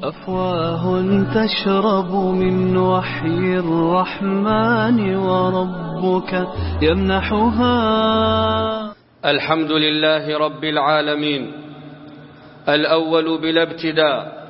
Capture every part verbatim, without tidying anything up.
أفواه تشرب من وحي الرحمن وربك يمنحها. الحمد لله رب العالمين، الأول بلا ابتداء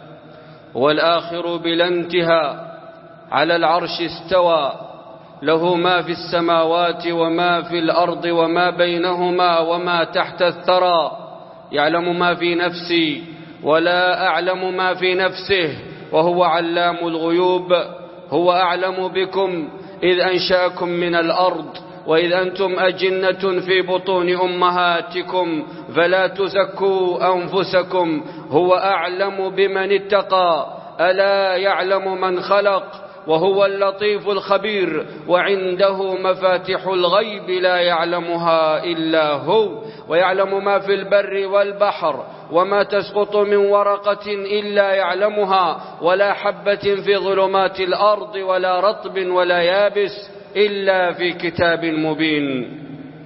والآخر بلا انتهاء، على العرش استوى، له ما في السماوات وما في الأرض وما بينهما وما تحت الثرى، يعلم ما في نفسي ولا أعلم ما في نفسه، وهو علام الغيوب. هو أعلم بكم إذ أنشأكم من الأرض وإذ أنتم أجنة في بطون أمهاتكم فلا تزكوا أنفسكم، هو أعلم بمن اتقى، ألا يعلم من خلق، وهو اللطيف الخبير. وعنده مفاتح الغيب لا يعلمها إلا هو، ويعلم ما في البر والبحر، وما تسقط من ورقة إلا يعلمها، ولا حبة في ظلمات الأرض ولا رطب ولا يابس إلا في كتاب مبين.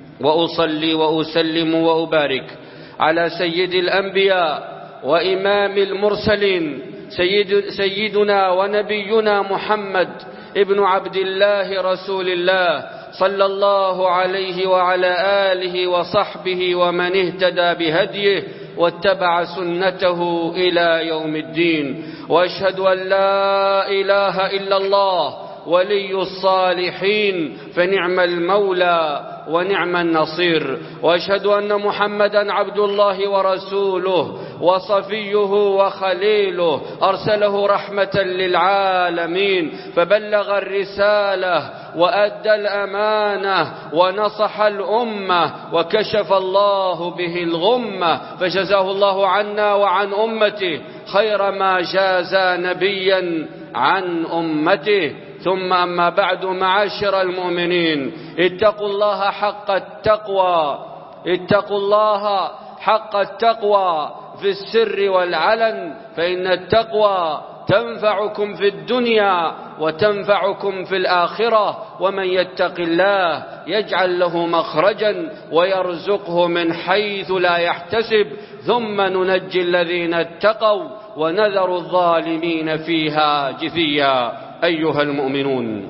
وأصلي وأسلم وأبارك على سيد الأنبياء وإمام المرسلين، سيد سيدنا ونبينا محمد ابن عبد الله رسول الله، صلى الله عليه وعلى آله وصحبه ومن اهتدى بهديه واتبع سنته إلى يوم الدين. وأشهد أن لا إله إلا الله ولي الصالحين، فنعم المولى ونعم النصير. وأشهد أن محمدا عبد الله ورسوله وصفيه وخليله، أرسله رحمة للعالمين، فبلغ الرسالة وأدى الأمانة ونصح الأمة، وكشف الله به الغمة، فجزاه الله عنا وعن أمته خير ما جازى نبيا عن أمته. ثم أما بعد، معاشر المؤمنين، اتقوا الله حق التقوى، اتقوا الله حق التقوى في السر والعلن، فإن التقوى تنفعكم في الدنيا وتنفعكم في الآخرة. ومن يتق الله يجعل له مخرجا ويرزقه من حيث لا يحتسب، ثم ننجي الذين اتقوا ونذر الظالمين فيها جثيا. أيها المؤمنون،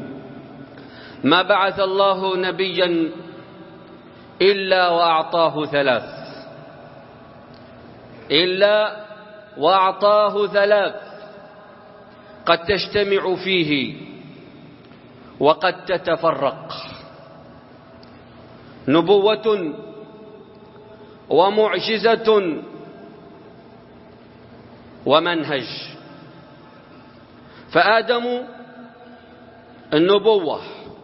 ما بعث الله نبيا إلا وأعطاه ثلاث، إلا وأعطاه ثلاث قد تجتمع فيه وقد تتفرق: نبوة ومعجزة ومنهج. فآدم النبوة،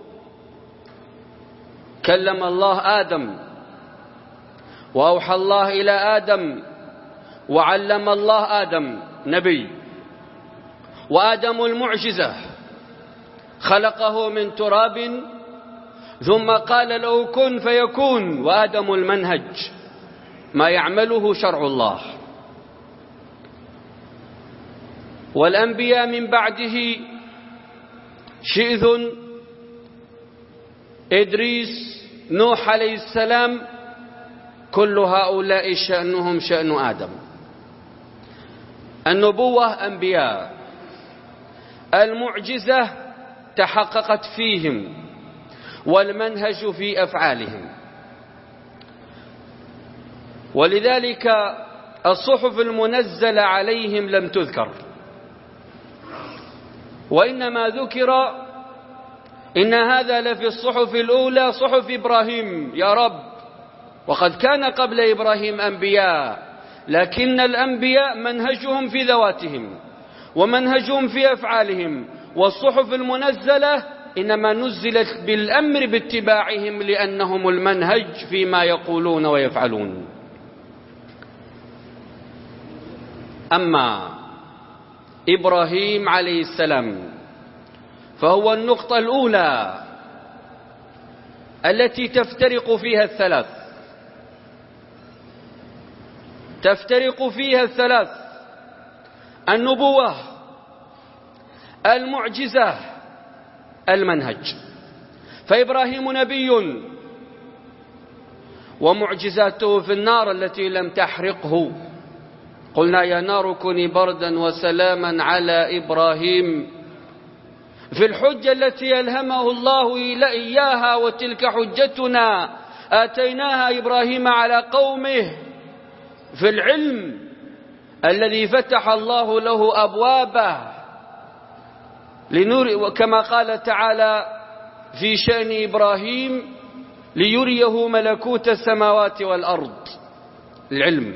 كلم الله آدم وأوحى الله إلى آدم وعلم الله آدم نبي. وآدم المعجزة، خلقه من تراب ثم قال له كن فيكون. وآدم المنهج، ما يعمله شرع الله. والأنبياء من بعده شئث، إدريس، نوح عليه السلام، كل هؤلاء شأنهم شأن آدم. النبوة أنبياء، المعجزة تحققت فيهم، والمنهج في أفعالهم. ولذلك الصحف المنزلة عليهم لم تذكر، وإنما ذكر إن هذا لفي الصحف الأولى صحف إبراهيم. يا رب، وقد كان قبل إبراهيم أنبياء، لكن الأنبياء منهجهم في ذواتهم ومنهجهم في أفعالهم، والصحف المنزلة إنما نزلت بالأمر باتباعهم لأنهم المنهج فيما يقولون ويفعلون. أما إبراهيم عليه السلام فهو النقطة الأولى التي تفترق فيها الثلاث، تفترق فيها الثلاث: النبوة، المعجزة، المنهج. فإبراهيم نبي، ومعجزاته في النار التي لم تحرقه، قلنا يا نار كوني بردا وسلاما على إبراهيم في الحجة التي ألهمه الله إياها، وتلك حجتنا آتيناها إبراهيم على قومه، في العلم الذي فتح الله له أبوابه لنور، كما قال تعالى في شأن إبراهيم ليريه ملكوت السماوات والأرض، العلم.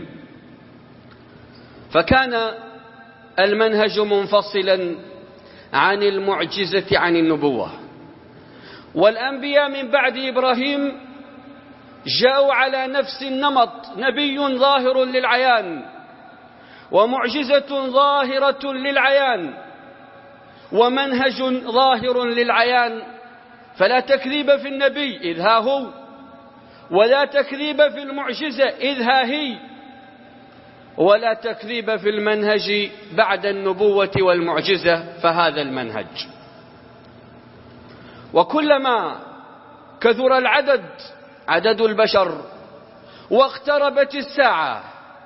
فكان المنهج منفصلا عن المعجزة عن النبوة. والأنبياء من بعد إبراهيم جاءوا على نفس النمط، نبي ظاهر للعيان ومعجزة ظاهرة للعيان ومنهج ظاهر للعيان، فلا تكذيب في النبي إذ ها هو، ولا تكذيب في المعجزة إذ ها هي، ولا تكذيب في المنهج بعد النبوة والمعجزة، فهذا المنهج. وكلما كثر العدد، عدد البشر، واقتربت الساعة،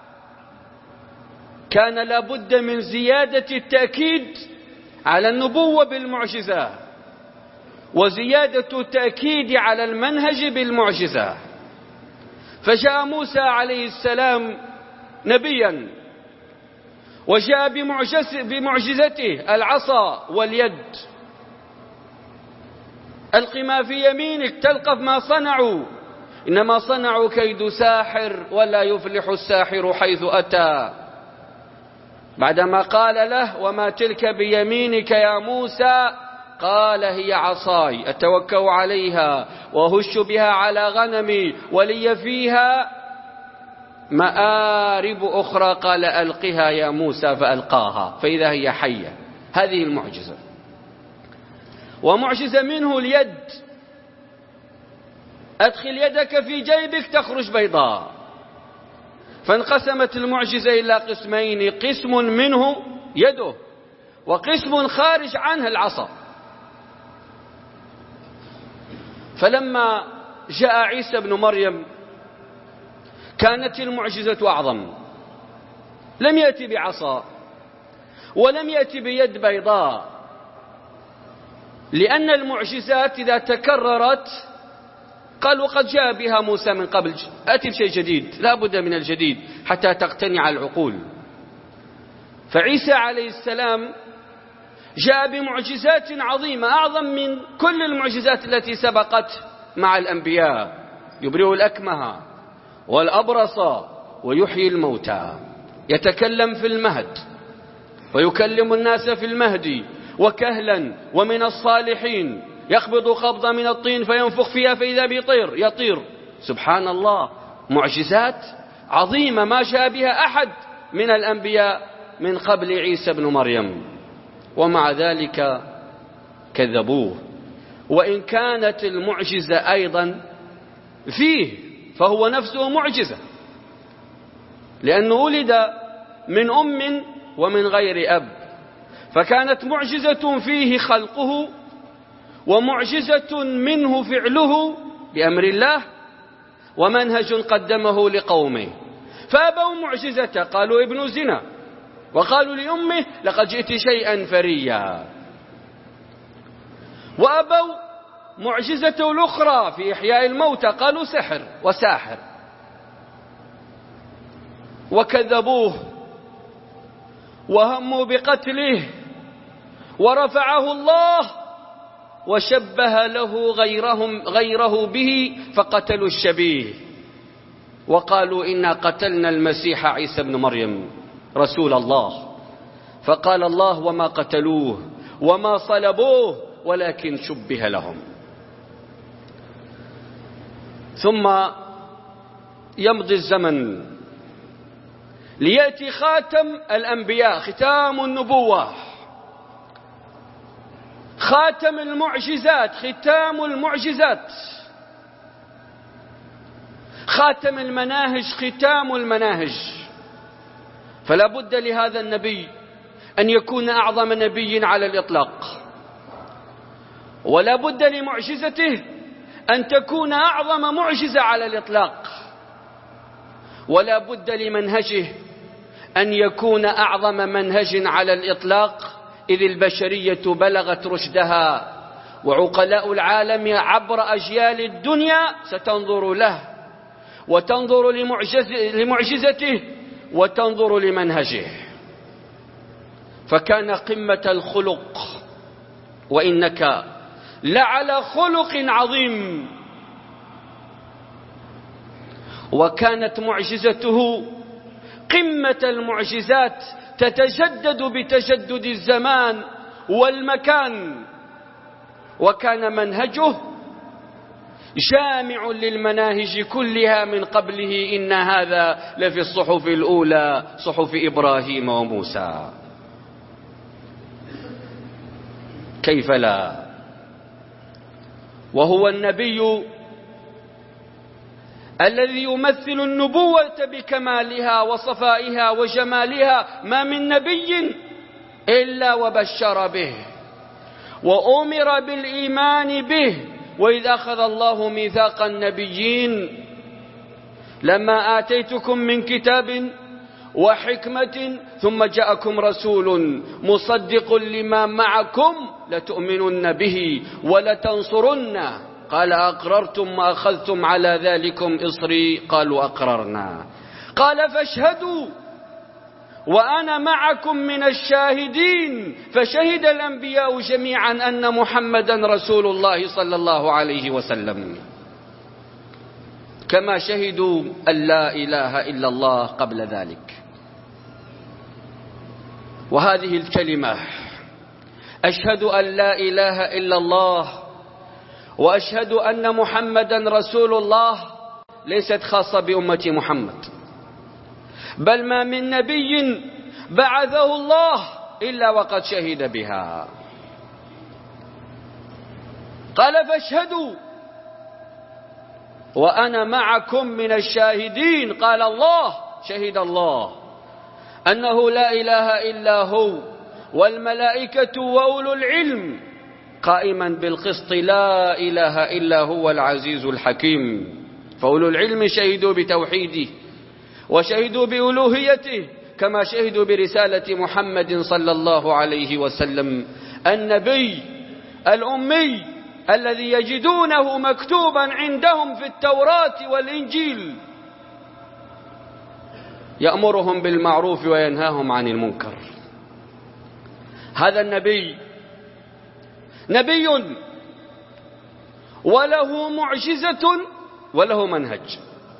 كان لابد من زيادة التأكيد على النبوة بالمعجزة، وزيادة التأكيد على المنهج بالمعجزة. فجاء موسى عليه السلام نبيا، وجاء بمعجزته العصا واليد، ألق ما في يمينك تلقف ما صنعوا، إنما صنعوا كيد ساحر ولا يفلح الساحر حيث أتى. بعدما قال له وما تلك بيمينك يا موسى، قال هي عصاي أتوكأ عليها وهش بها على غنمي ولي فيها مآرب أخرى، قال ألقها يا موسى فألقاها فإذا هي حية. هذه المعجزة. ومعجزة منه اليد، أدخل يدك في جيبك تخرج بيضاء. فانقسمت المعجزة إلى قسمين، قسم منه يده وقسم خارج عنها العصا. فلما جاء عيسى بن مريم كانت المعجزة أعظم، لم يأتي بعصا ولم يأتي بيد بيضاء، لأن المعجزات إذا تكررت قالوا قد جاء بها موسى من قبل، أتي بشيء جديد، لا بد من الجديد حتى تقتنع العقول. فعيسى عليه السلام جاء بمعجزات عظيمة أعظم من كل المعجزات التي سبقت مع الأنبياء، يبرئ الأكمه والأبرص ويحيي الموتى، يتكلم في المهد ويكلم الناس في المهد وكهلا ومن الصالحين، يقبض قبضة من الطين فينفخ فيها فإذا بيطير يطير. سبحان الله، معجزات عظيمة ما جاء بها أحد من الأنبياء من قبل عيسى بن مريم، ومع ذلك كذبوه. وإن كانت المعجزة أيضا فيه فهو نفسه معجزة، لأنه ولد من أم ومن غير أب، فكانت معجزة فيه خلقه ومعجزة منه فعله بأمر الله، ومنهج قدمه لقومه. فأبوا معجزة، قالوا ابن زنا، وقالوا لأمه لقد جئت شيئا فريا. وأبوا معجزته الأخرى في إحياء الموتى، قالوا سحر وساحر، وكذبوه وهموا بقتله، ورفعه الله وشبه له غيرهم غيره به فقتلوا الشبيه، وقالوا إنا قتلنا المسيح عيسى بن مريم رسول الله. فقال الله وما قتلوه وما صلبوه ولكن شبه لهم. ثم يمضي الزمن ليأتي خاتم الأنبياء، ختام النبوة، خاتم المعجزات، ختام المعجزات، خاتم المناهج، ختام المناهج. فلا بد لهذا النبي أن يكون أعظم نبي على الإطلاق، ولا بد لمعجزته أن تكون أعظم معجزة على الإطلاق، ولا بد لمنهجه أن يكون أعظم منهج على الإطلاق، إذ البشرية بلغت رشدها، وعقلاء العالم عبر أجيال الدنيا ستنظر له وتنظر لمعجزته وتنظر لمنهجه. فكان قمة الخلق، وإنك لعلى خلق عظيم. وكانت معجزته قمة المعجزات، تتجدد بتجدد الزمان والمكان. وكان منهجه جامع للمناهج كلها من قبله، إن هذا لفي الصحف الأولى صحف إبراهيم وموسى. كيف لا؟ وهو النبي الذي يمثل النبوة بكمالها وصفائها وجمالها. ما من نبي إلا وبشر به وأمر بالإيمان به. وإذ أخذ الله ميثاق النبيين لما آتيتكم من كتاب وحكمة ثم جاءكم رسول مصدق لما معكم لتؤمنن به ولتنصرنه قال أقررتم وأخذتم على ذلكم إصري قالوا أقررنا قال فاشهدوا وأنا معكم من الشاهدين. فشهد الأنبياء جميعا أن محمدا رسول الله صلى الله عليه وسلم، كما شهدوا أن لا إله إلا الله قبل ذلك. وهذه الكلمة أشهد أن لا إله إلا الله وأشهد أن محمدا رسول الله ليست خاصة بأمة محمد، بل ما من نبي بعثه الله إلا وقد شهد بها. قال فاشهدوا وأنا معكم من الشاهدين. قال الله شهد الله أنه لا إله إلا هو والملائكة وأولو العلم قائما بالقسط لا إله إلا هو العزيز الحكيم. فأولو العلم شهدوا بتوحيده وشهدوا بألوهيته، كما شهدوا برسالة محمد صلى الله عليه وسلم النبي الأمي الذي يجدونه مكتوبا عندهم في التوراة والإنجيل، يأمرهم بالمعروف وينهاهم عن المنكر. هذا النبي نبي وله معجزة وله منهج.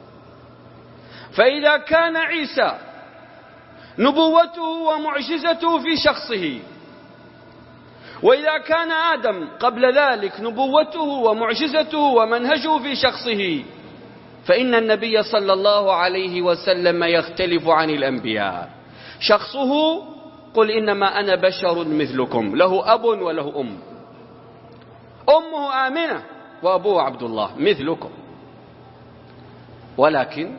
فإذا كان عيسى نبوته ومعجزته في شخصه، وإذا كان آدم قبل ذلك نبوته ومعجزته ومنهجه في شخصه، فإن النبي صلى الله عليه وسلم يختلف عن الأنبياء. شخصه قل إنما أنا بشر مثلكم، له أب وله أم، أمه آمنة وأبوه عبد الله مثلكم. ولكن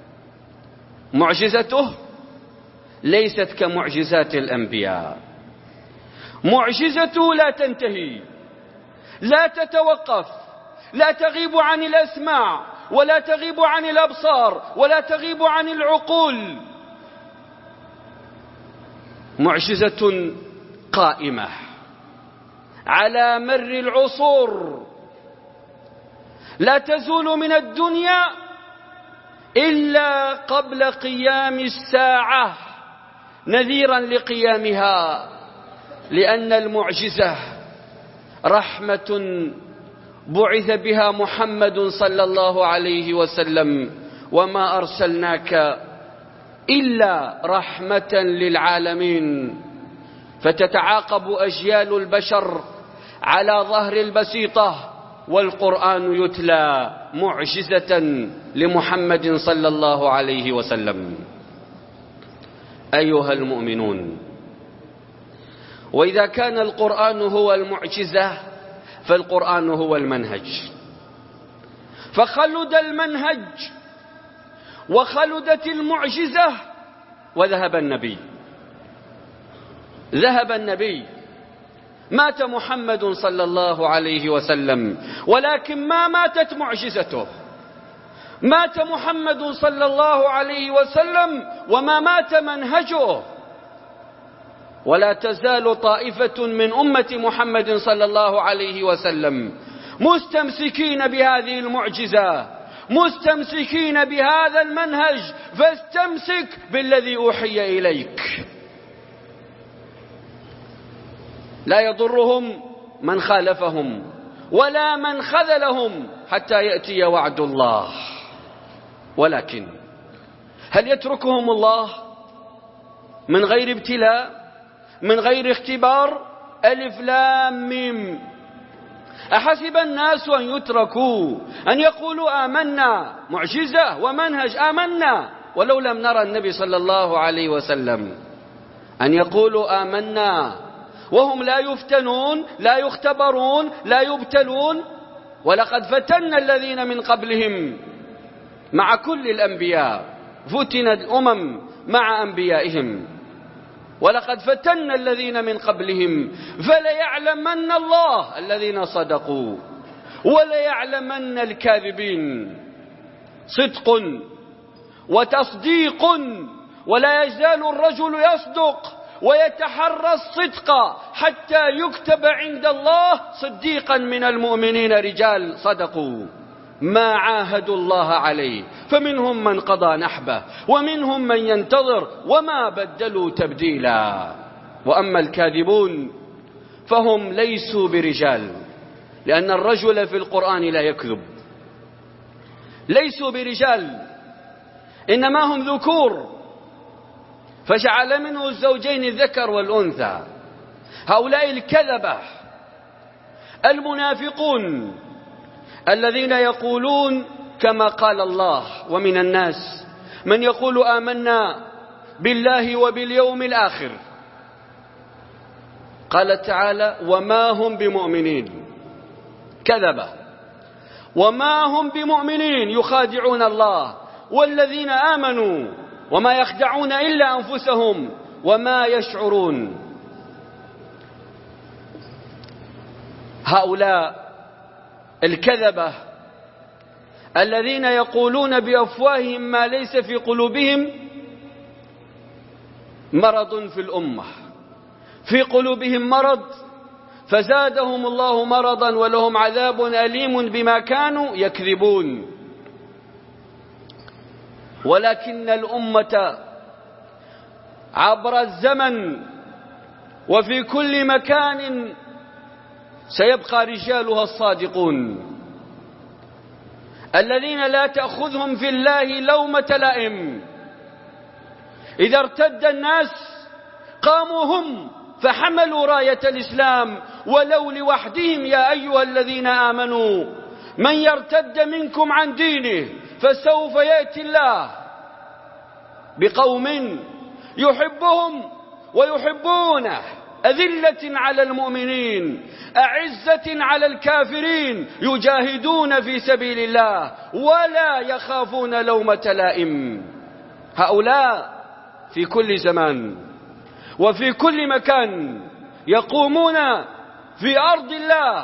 معجزته ليست كمعجزات الأنبياء. معجزته لا تنتهي، لا تتوقف، لا تغيب عن الأسماع ولا تغيب عن الأبصار ولا تغيب عن العقول. معجزة قائمة على مر العصور، لا تزول من الدنيا إلا قبل قيام الساعة نذيرا لقيامها، لأن المعجزة رحمة بعث بها محمد صلى الله عليه وسلم، وما أرسلناك إلا رحمة للعالمين. فتتعاقب أجيال البشر على ظهر البسيطة والقرآن يتلى معجزة لمحمد صلى الله عليه وسلم. أيها المؤمنون، وإذا كان القرآن هو المعجزة فالقرآن هو المنهج. فخلد المنهج وخلدت المعجزة وذهب النبي. ذهب النبي، مات محمد صلى الله عليه وسلم، ولكن ما ماتت معجزته، مات محمد صلى الله عليه وسلم وما مات منهجه، ولا تزال طائفة من أمة محمد صلى الله عليه وسلم مستمسكين بهذه المعجزة، مستمسكين بهذا المنهج، فاستمسك بالذي أوحي إليك. لا يضرهم من خالفهم ولا من خذلهم حتى يأتي وعد الله. ولكن هل يتركهم الله من غير ابتلاء، من غير اختبار؟ ألف لام ميم. أحسب الناس أن يتركوا أن يقولوا آمنا، معجزة ومنهج، آمنا ولو لم نرى النبي صلى الله عليه وسلم، أن يقولوا آمنا وهم لا يفتنون، لا يختبرون، لا يبتلون. ولقد فتنا الذين من قبلهم مع كل الأنبياء، فتن الأمم مع أنبيائهم، ولقد فتنا الذين من قبلهم فليعلمن الله الذين صدقوا وليعلمن الكاذبين. صدق وتصديق، ولا يزال الرجل يصدق ويتحرى الصدق حتى يكتب عند الله صديقا من المؤمنين، رجال صدقوا ما عاهدوا الله عليه، فمنهم من قضى نحبه ومنهم من ينتظر وما بدلوا تبديلا. وأما الكاذبون فهم ليسوا برجال، لأن الرجل في القرآن لا يكذب. ليسوا برجال، إنما هم ذكور، فجعل منه الزوجين الذكر والأنثى. هؤلاء الكذبة المنافقون الذين يقولون كما قال الله: ومن الناس من يقول آمنا بالله وباليوم الآخر. قال تعالى: وما هم بمؤمنين. كذبة، وما هم بمؤمنين، يخادعون الله والذين آمنوا وما يخدعون إلا أنفسهم وما يشعرون. هؤلاء الكذبة الذين يقولون بأفواههم ما ليس في قلوبهم مرض في الأمة، في قلوبهم مرض فزادهم الله مرضا ولهم عذاب أليم بما كانوا يكذبون. ولكن الأمة عبر الزمن وفي كل مكان سيبقى رجالها الصادقون الذين لا تأخذهم في الله لومة لائم. إذا ارتد الناس قاموا هم فحملوا راية الإسلام ولو لوحدهم. يا أيها الذين آمنوا من يرتد منكم عن دينه فسوف يأتي الله بقوم يحبهم ويحبونه، أذلة على المؤمنين أعزة على الكافرين، يجاهدون في سبيل الله ولا يخافون لومة لائم. هؤلاء في كل زمان وفي كل مكان يقومون في أرض الله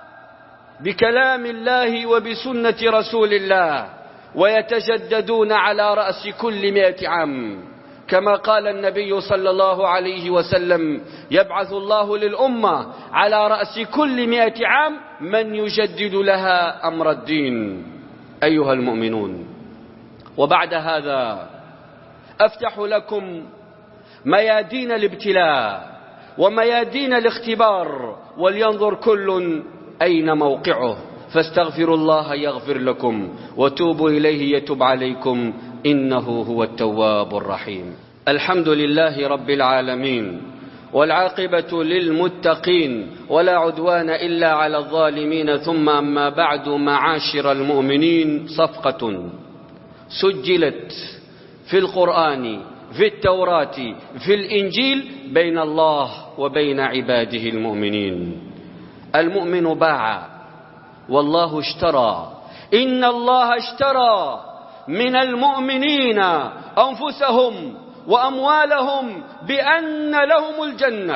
بكلام الله وبسنة رسول الله، ويتجددون على رأس كل مئة عام، كما قال النبي صلى الله عليه وسلم: يبعث الله للأمة على رأس كل مئة عام من يجدد لها أمر الدين. أيها المؤمنون، وبعد هذا أفتح لكم ميادين الابتلاء وميادين الاختبار، ولينظر كل أين موقعه، فاستغفروا الله يغفر لكم وتوبوا إليه يتب عليكم إنه هو التواب الرحيم. الحمد لله رب العالمين، والعاقبة للمتقين، ولا عدوان إلا على الظالمين. ثم أما بعد، معاشر المؤمنين، صفقة سجلت في القرآن، في التوراة، في الإنجيل، بين الله وبين عباده المؤمنين. المؤمن باع والله اشترى. إن الله اشترى من المؤمنين أنفسهم وأموالهم بأن لهم الجنة.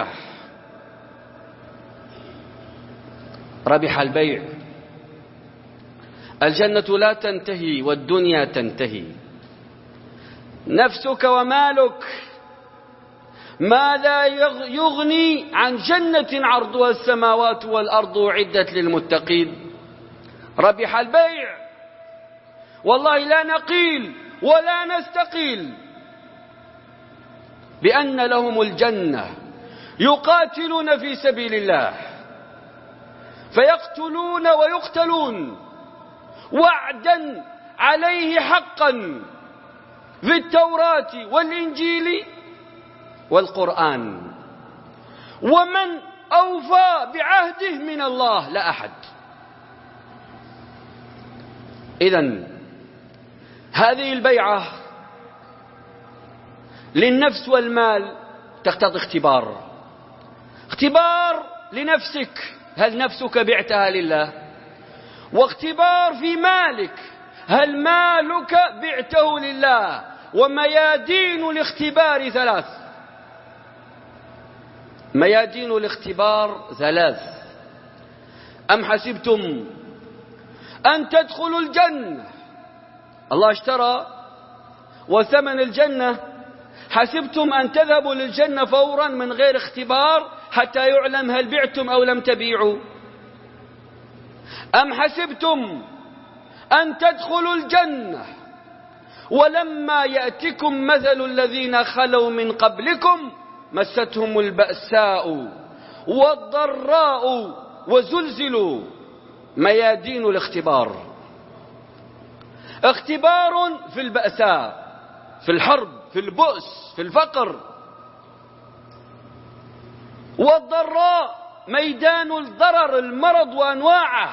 ربح البيع. الجنة لا تنتهي والدنيا تنتهي. نفسك ومالك ماذا يغني عن جنة عرضها السماوات والأرض أعدت للمتقين؟ ربح البيع، والله لا نقيل ولا نستقيل بأن لهم الجنة، يقاتلون في سبيل الله فيقتلون ويقتلون وعدا عليه حقا في التوراة والإنجيل والقرآن، ومن أوفى بعهده من الله لا أحد. إذن هذه البيعة للنفس والمال تقتضي اختبار، اختبار لنفسك، هل نفسك بعتها لله؟ واختبار في مالك، هل مالك بعته لله؟ وميادين الاختبار ثلاث، ميادين الاختبار ثلاث. أم حسبتم أن تدخلوا الجنة، الله اشترى وثمن الجنة، حسبتم أن تذهبوا للجنة فورا من غير اختبار حتى يعلم هل بعتم أو لم تبيعوا؟ أم حسبتم أن تدخلوا الجنة ولما يأتكم مثل الذين خلوا من قبلكم مستهم البأساء والضراء وزلزلوا؟ ميادين الاختبار، اختبار في البأساء، في الحرب، في البؤس، في الفقر. والضراء ميدان الضرر، المرض وأنواعه.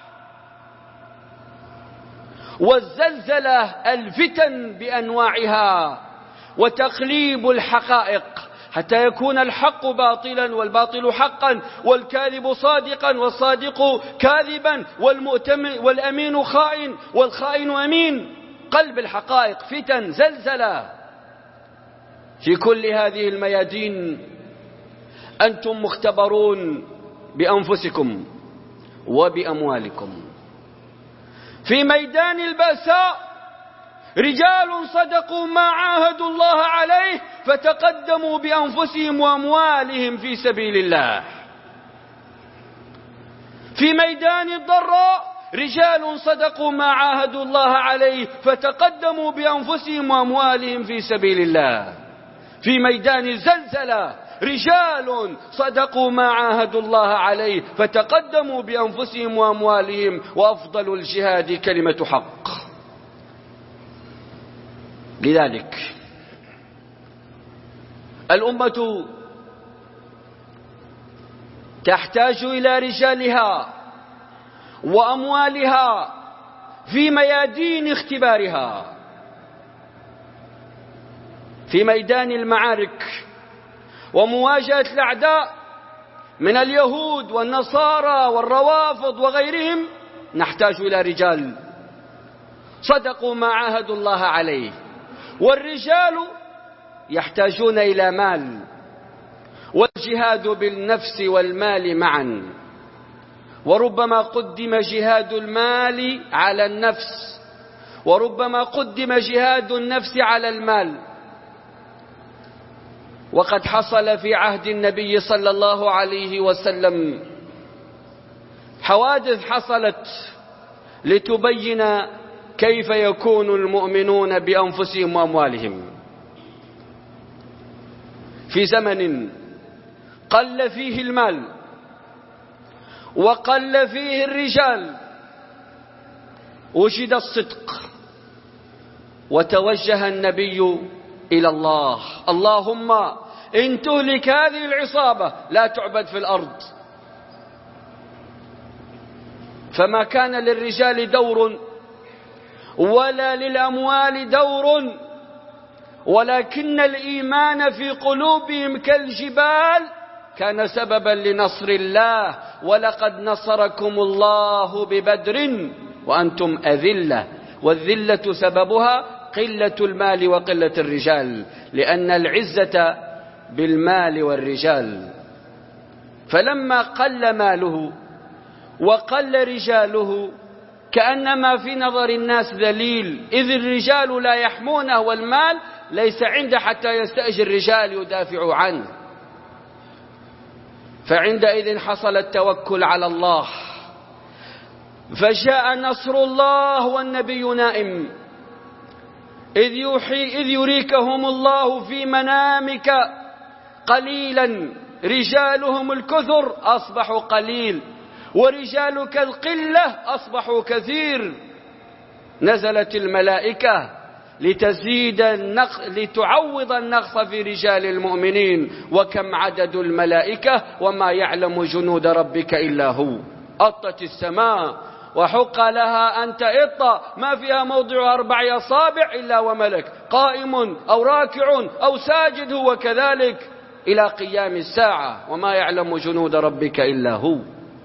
والزلزلة الفتن بأنواعها وتقليب الحقائق حتى يكون الحق باطلا والباطل حقا، والكاذب صادقا والصادق كاذبا، والمؤتمن والأمين خائن والخائن أمين. قلب الحقائق، فتن، زلزلة. في كل هذه الميادين أنتم مختبرون بأنفسكم وبأموالكم. في ميدان البأساء رجال صدقوا ما عاهدوا الله عليه فتقدموا بأنفسهم وأموالهم في سبيل الله. في ميدان الضراء رجال صدقوا ما عاهدوا الله عليه فتقدموا بأنفسهم وأموالهم في سبيل الله. في ميدان الزلزلة رجال صدقوا ما عاهدوا الله عليه فتقدموا بأنفسهم وأموالهم، وأفضل الجهاد كلمة حق. لذلك الأمة تحتاج إلى رجالها وأموالها في ميادين اختبارها. في ميدان المعارك ومواجهة الأعداء من اليهود والنصارى والروافض وغيرهم نحتاج إلى رجال صدقوا ما عاهدوا الله عليه. والرجال يحتاجون إلى مال، والجهاد بالنفس والمال معا. وربما قدم جهاد المال على النفس، وربما قدم جهاد النفس على المال. وقد حصل في عهد النبي صلى الله عليه وسلم حوادث حصلت لتبين كيف يكون المؤمنون بأنفسهم وأموالهم. في زمن قل فيه المال وقل فيه الرجال وجد الصدق، وتوجه النبي إلى الله: اللهم إن تهلك هذه العصابة لا تعبد في الأرض. فما كان للرجال دور ولا للأموال دور، ولكن الإيمان في قلوبهم كالجبال كان سببا لنصر الله. ولقد نصركم الله ببدر وأنتم أذلة، والذلة سببها قلة المال وقلة الرجال، لأن العزة بالمال والرجال. فلما قل ماله وقل رجاله كأنما في نظر الناس ذليل، إذ الرجال لا يحمونه والمال ليس عنده حتى يستأجر رجال يدافع عنه. فعندئذ حصل التوكل على الله، فجاء نصر الله والنبي نائم، إذ يوحي إذ يريكهم الله في منامك قليلا رجالهم الكثر أصبحوا قليل ورجالك القلة أصبحوا كثير. نزلت الملائكة لتزيد النقص لتعوض النقص في رجال المؤمنين، وكم عدد الملائكة وما يعلم جنود ربك إلا هو. أطت السماء وحق لها أن تئط، ما فيها موضع أربع أصابع إلا وملك قائم أو راكع أو ساجد، هو كذلك إلى قيام الساعة، وما يعلم جنود ربك إلا هو.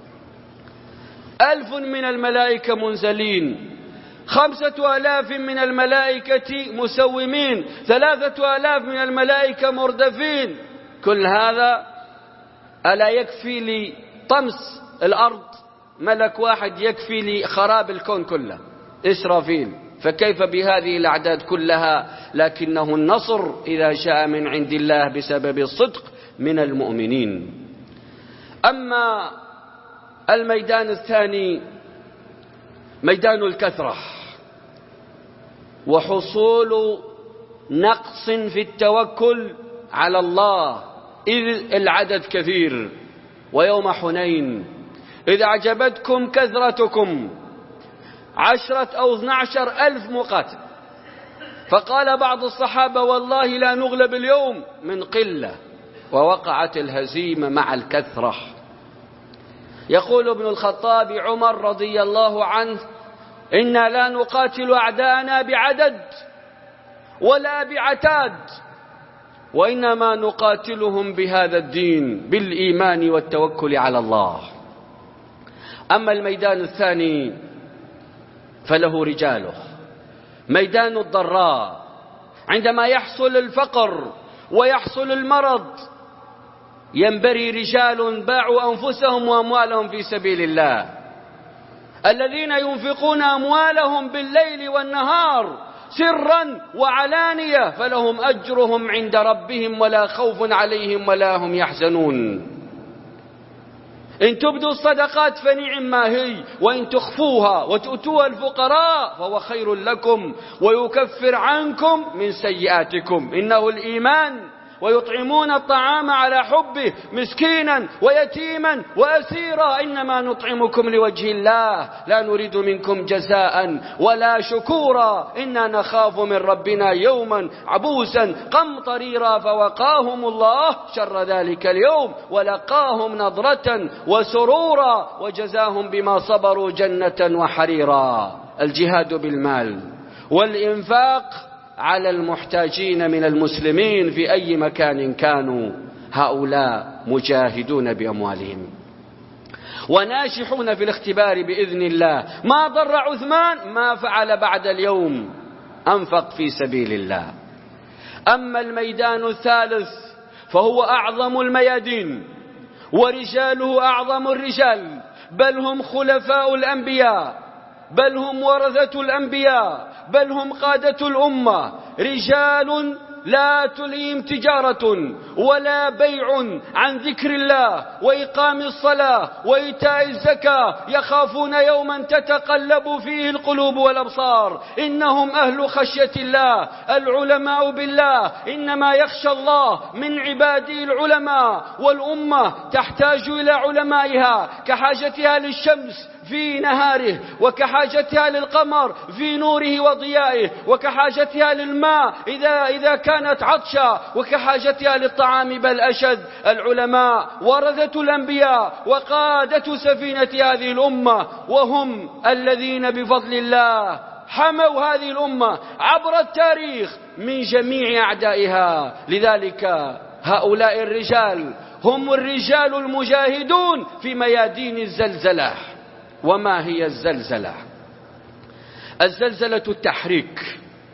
ألف من الملائكة منزلين، خمسة آلاف من الملائكة مسومين، ثلاثة آلاف من الملائكة مردفين. كل هذا ألا يكفي لطمس الأرض؟ ملك واحد يكفي لخراب الكون كله، إسرافيل، فكيف بهذه الأعداد كلها؟ لكنه النصر إذا جاء من عند الله بسبب الصدق من المؤمنين. أما الميدان الثاني ميدان الكثرة وحصول نقص في التوكل على الله، إذ العدد كثير. ويوم حنين إذا أعجبتكم كثرتكم عشرة أو اثنى عشر ألف مقاتل، فقال بعض الصحابة والله لا نغلب اليوم من قلة، ووقعت الهزيمة مع الكثرة. يقول ابن الخطاب عمر رضي الله عنه: إنا لا نقاتل أعداءنا بعدد ولا بعتاد، وإنما نقاتلهم بهذا الدين بالإيمان والتوكل على الله. أما الميدان الثاني فله رجاله، ميدان الضراء، عندما يحصل الفقر ويحصل المرض ينبري رجال باعوا أنفسهم وأموالهم في سبيل الله، الذين ينفقون أموالهم بالليل والنهار سرا وعلانية، فلهم أجرهم عند ربهم ولا خوف عليهم ولا هم يحزنون. إن تبدوا الصدقات فنعم ما هي، وإن تخفوها وتؤتوها الفقراء فهو خير لكم ويكفر عنكم من سيئاتكم، إنه الإيمان. ويطعمون الطعام على حبه مسكينا ويتيما وأسيرا، إنما نطعمكم لوجه الله لا نريد منكم جزاء ولا شكورا، إنا نخاف من ربنا يوما عبوسا قمطريرا، فوقاهم الله شر ذلك اليوم ولقاهم نضرة وسرورا وجزاهم بما صبروا جنة وحريرا. الجهاد بالمال والإنفاق على المحتاجين من المسلمين في أي مكان كانوا، هؤلاء مجاهدون بأموالهم وناجحون في الاختبار بإذن الله. ما ضر عثمان ما فعل بعد اليوم، أنفق في سبيل الله. أما الميدان الثالث فهو أعظم الميادين ورجاله أعظم الرجال، بل هم خلفاء الأنبياء، بل هم ورثة الأنبياء، بل هم قادة الأمة، رجال لا تلهيهم تجارة ولا بيع عن ذكر الله وإقام الصلاة وإيتاء الزكاة، يخافون يوما تتقلب فيه القلوب والأبصار، إنهم أهل خشية الله. العلماء بالله، إنما يخشى الله من عباده العلماء، والأمة تحتاج إلى علمائها كحاجتها للشمس في نهاره، وكحاجتها للقمر في نوره وضيائه، وكحاجتها للماء إذا إذا كانت عطشا، وكحاجتها للطعام بل أشد. العلماء ورثة الأنبياء وقادة سفينة هذه الأمة، وهم الذين بفضل الله حموا هذه الأمة عبر التاريخ من جميع أعدائها. لذلك هؤلاء الرجال هم الرجال المجاهدون في ميادين الزلزلة. وما هي الزلزلة؟ الزلزلة التحريك،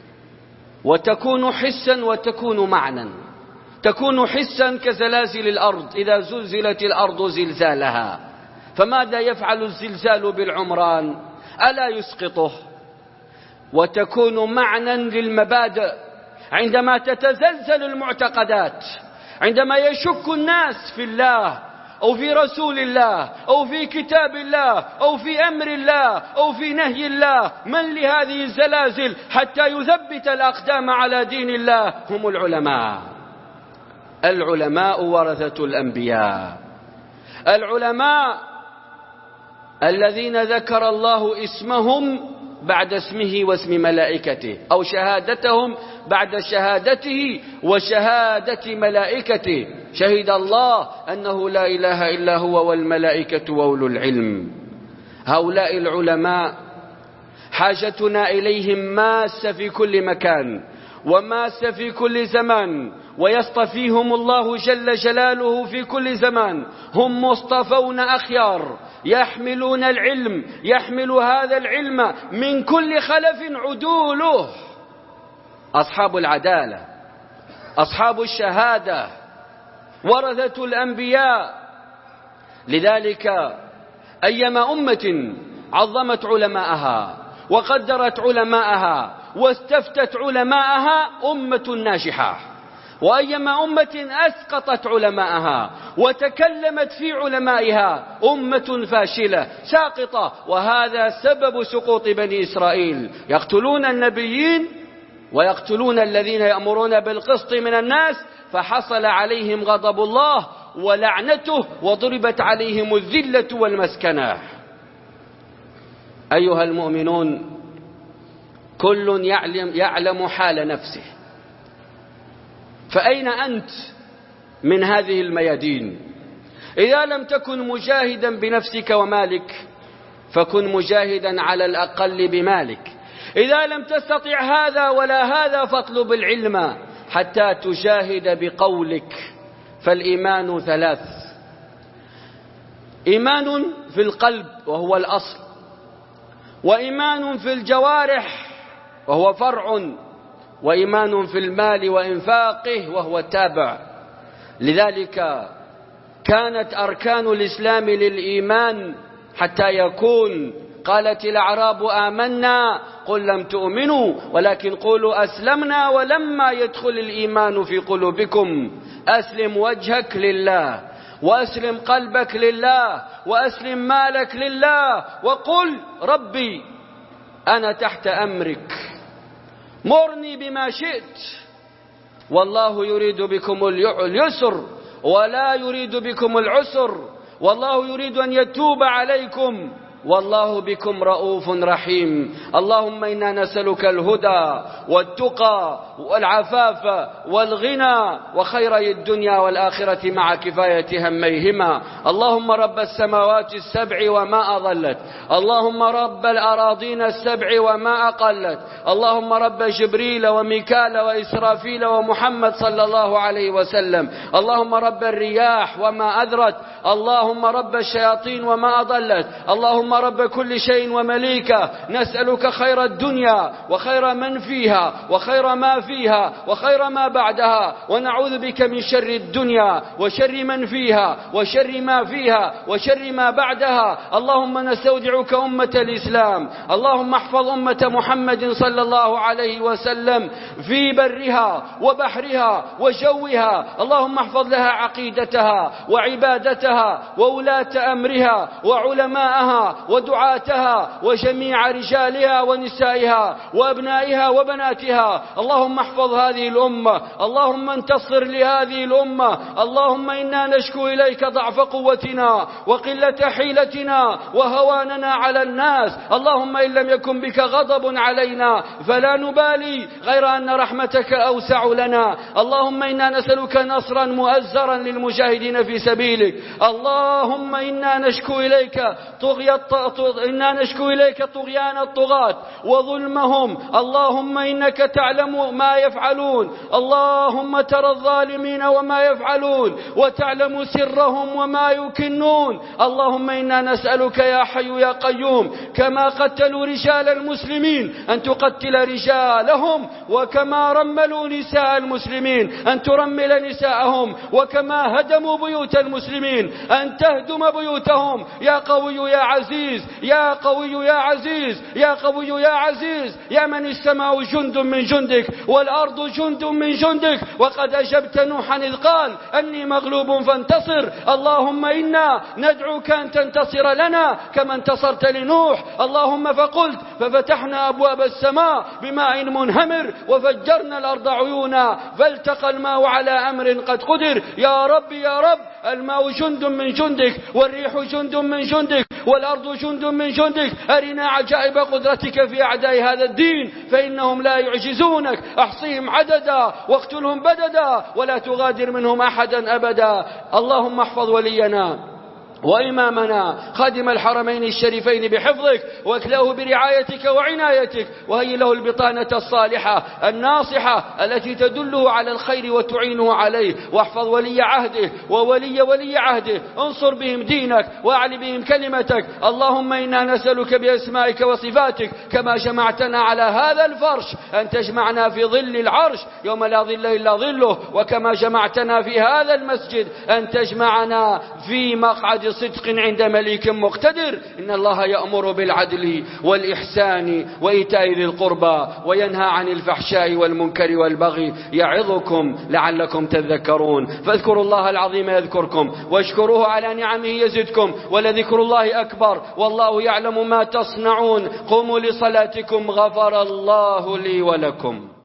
وتكون حسا وتكون معنى. تكون حسا كزلازل الأرض، إذا زلزلت الأرض زلزالها. فماذا يفعل الزلزال بالعمران؟ ألا يسقطه وتكون معنى للمبادئ عندما تتزلزل المعتقدات، عندما يشك الناس في الله أو في رسول الله أو في كتاب الله أو في أمر الله أو في نهي الله. من لهذه الزلازل حتى يثبت الأقدام على دين الله؟ هم العلماء. العلماء ورثة الأنبياء، العلماء الذين ذكر الله اسمهم بعد اسمه واسم ملائكته، أو شهادتهم بعد شهادته وشهادة ملائكته. شهد الله أنه لا إله إلا هو والملائكة وأولو العلم. هؤلاء العلماء حاجتنا إليهم ماسة في كل مكان وماسة في كل زمان، ويصطفيهم الله جل جلاله في كل زمان. هم مصطفون أخيار يحملون العلم، يحمل هذا العلم من كل خلف عدوله، أصحاب العدالة، أصحاب الشهادة، ورثة الأنبياء. لذلك أيما أمة عظمت علماءها وقدرت علماءها واستفتت علماءها أمة ناجحة، وأيما أمة أسقطت علماءها وتكلمت في علمائها أمة فاشلة ساقطة. وهذا سبب سقوط بني إسرائيل، يقتلون النبيين ويقتلون الذين يأمرون بالقسط من الناس، فحصل عليهم غضب الله ولعنته وضربت عليهم الذلة والمسكنة. أيها المؤمنون، كل يعلم, يعلم حال نفسه، فأين أنت من هذه الميادين؟ إذا لم تكن مجاهدا بنفسك ومالك فكن مجاهدا على الأقل بمالك. إذا لم تستطع هذا ولا هذا فاطلب العلم حتى تجاهد بقولك. فالإيمان ثلاث: إيمان في القلب وهو الأصل، وإيمان في الجوارح وهو فرع، وإيمان في المال وإنفاقه وهو التابع. لذلك كانت أركان الإسلام للإيمان حتى يكون. قالت الأعراب آمنا قل لم تؤمنوا ولكن قولوا أسلمنا ولما يدخل الإيمان في قلوبكم. أسلم وجهك لله، وأسلم قلبك لله، وأسلم مالك لله، وقل ربي أنا تحت أمرك، مرني بما شئت. والله يريد بكم اليسر ولا يريد بكم العسر، والله يريد أن يتوب عليكم، والله بكم رؤوف رحيم. اللهم إنا نسألك الهدى والتقى والعفاف والغنى وخيري الدنيا والآخرة مع كفاية هميهما. اللهم رب السماوات السبع وما أضلت، اللهم رب الأراضين السبع وما أقلت، اللهم رب جبريل وميكال وإسرافيل ومحمد صلى الله عليه وسلم، اللهم رب الرياح وما أذرت، اللهم رب الشياطين وما أضلت، اللهم رب كل شيء ومليكه. نسألك خير الدنيا وخير من فيها وخير ما فيها وخير ما بعدها، ونعوذ بك من شر الدنيا وشر من فيها وشر ما فيها وشر ما بعدها. اللهم نستودعك أمة الإسلام، اللهم احفظ أمة محمد صلى الله عليه وسلم في برها وبحرها وجوها. اللهم احفظ لها عقيدتها وعبادتها وولاة أمرها وعلماءها ودعاتها وجميع رجالها ونسائها وأبنائها وبناتها. اللهم احفظ هذه الأمة، اللهم انتصر لهذه الأمة. اللهم إنا نشكو إليك ضعف قوتنا وقلة حيلتنا وهواننا على الناس. اللهم إن لم يكن بك غضب علينا فلا نبالي غير أن رحمتك أوسع لنا. اللهم إنا نسألك نصرا مؤزرا للمجاهدين في سبيلك. اللهم إنا نشكو إليك طغي إنا نشكو إليك طغيان الطغاة وظلمهم. اللهم إنك تعلم ما يفعلون، اللهم ترى الظالمين وما يفعلون وتعلم سرهم وما يكنون. اللهم إنا نسألك يا حي يا قيوم كما قتلوا رجال المسلمين أن تقتل رجالهم، وكما رملوا نساء المسلمين أن ترمل نساءهم، وكما هدموا بيوت المسلمين أن تهدم بيوتهم. يا قوي يا عزيز عزيز يا قوي يا عزيز يا قوي يا عزيز يا من السماء جند من جندك والأرض جند من جندك، وقد أجبت نوحا إذ قال أني مغلوب فانتصر. اللهم إنا ندعوك أن تنتصر لنا كما انتصرت لنوح. اللهم فقلت ففتحنا أبواب السماء بماء منهمر وفجرنا الأرض عيونا فالتقى الماء على أمر قد قدر. يا رب يا رب، الماء جند من جندك والريح جند من جندك والأرض جند من جندك. أرنا عجائب قدرتك في أعداء هذا الدين فإنهم لا يعجزونك. أحصيهم عددا واقتلهم بددا ولا تغادر منهم أحدا أبدا. اللهم احفظ ولينا وإمامنا خادم الحرمين الشريفين بحفظك، واكله برعايتك وعنايتك، وهي له البطانة الصالحة الناصحة التي تدله على الخير وتعينه عليه. واحفظ ولي عهده وولي ولي عهده، انصر بهم دينك وأعل بهم كلمتك. اللهم إنا نسألك بأسمائك وصفاتك كما جمعتنا على هذا الفرش أن تجمعنا في ظل العرش يوم لا ظل إلا ظله، وكما جمعتنا في هذا المسجد أن تجمعنا في مقعد صدق عند مليك مقتدر. إن الله يأمر بالعدل والإحسان وإيتاء ذي القربى وينهى عن الفحشاء والمنكر والبغي يعظكم لعلكم تذكرون. فاذكروا الله العظيم يذكركم واشكروه على نعمه يزدكم ولذكر الله أكبر والله يعلم ما تصنعون. قوموا لصلاتكم غفر الله لي ولكم.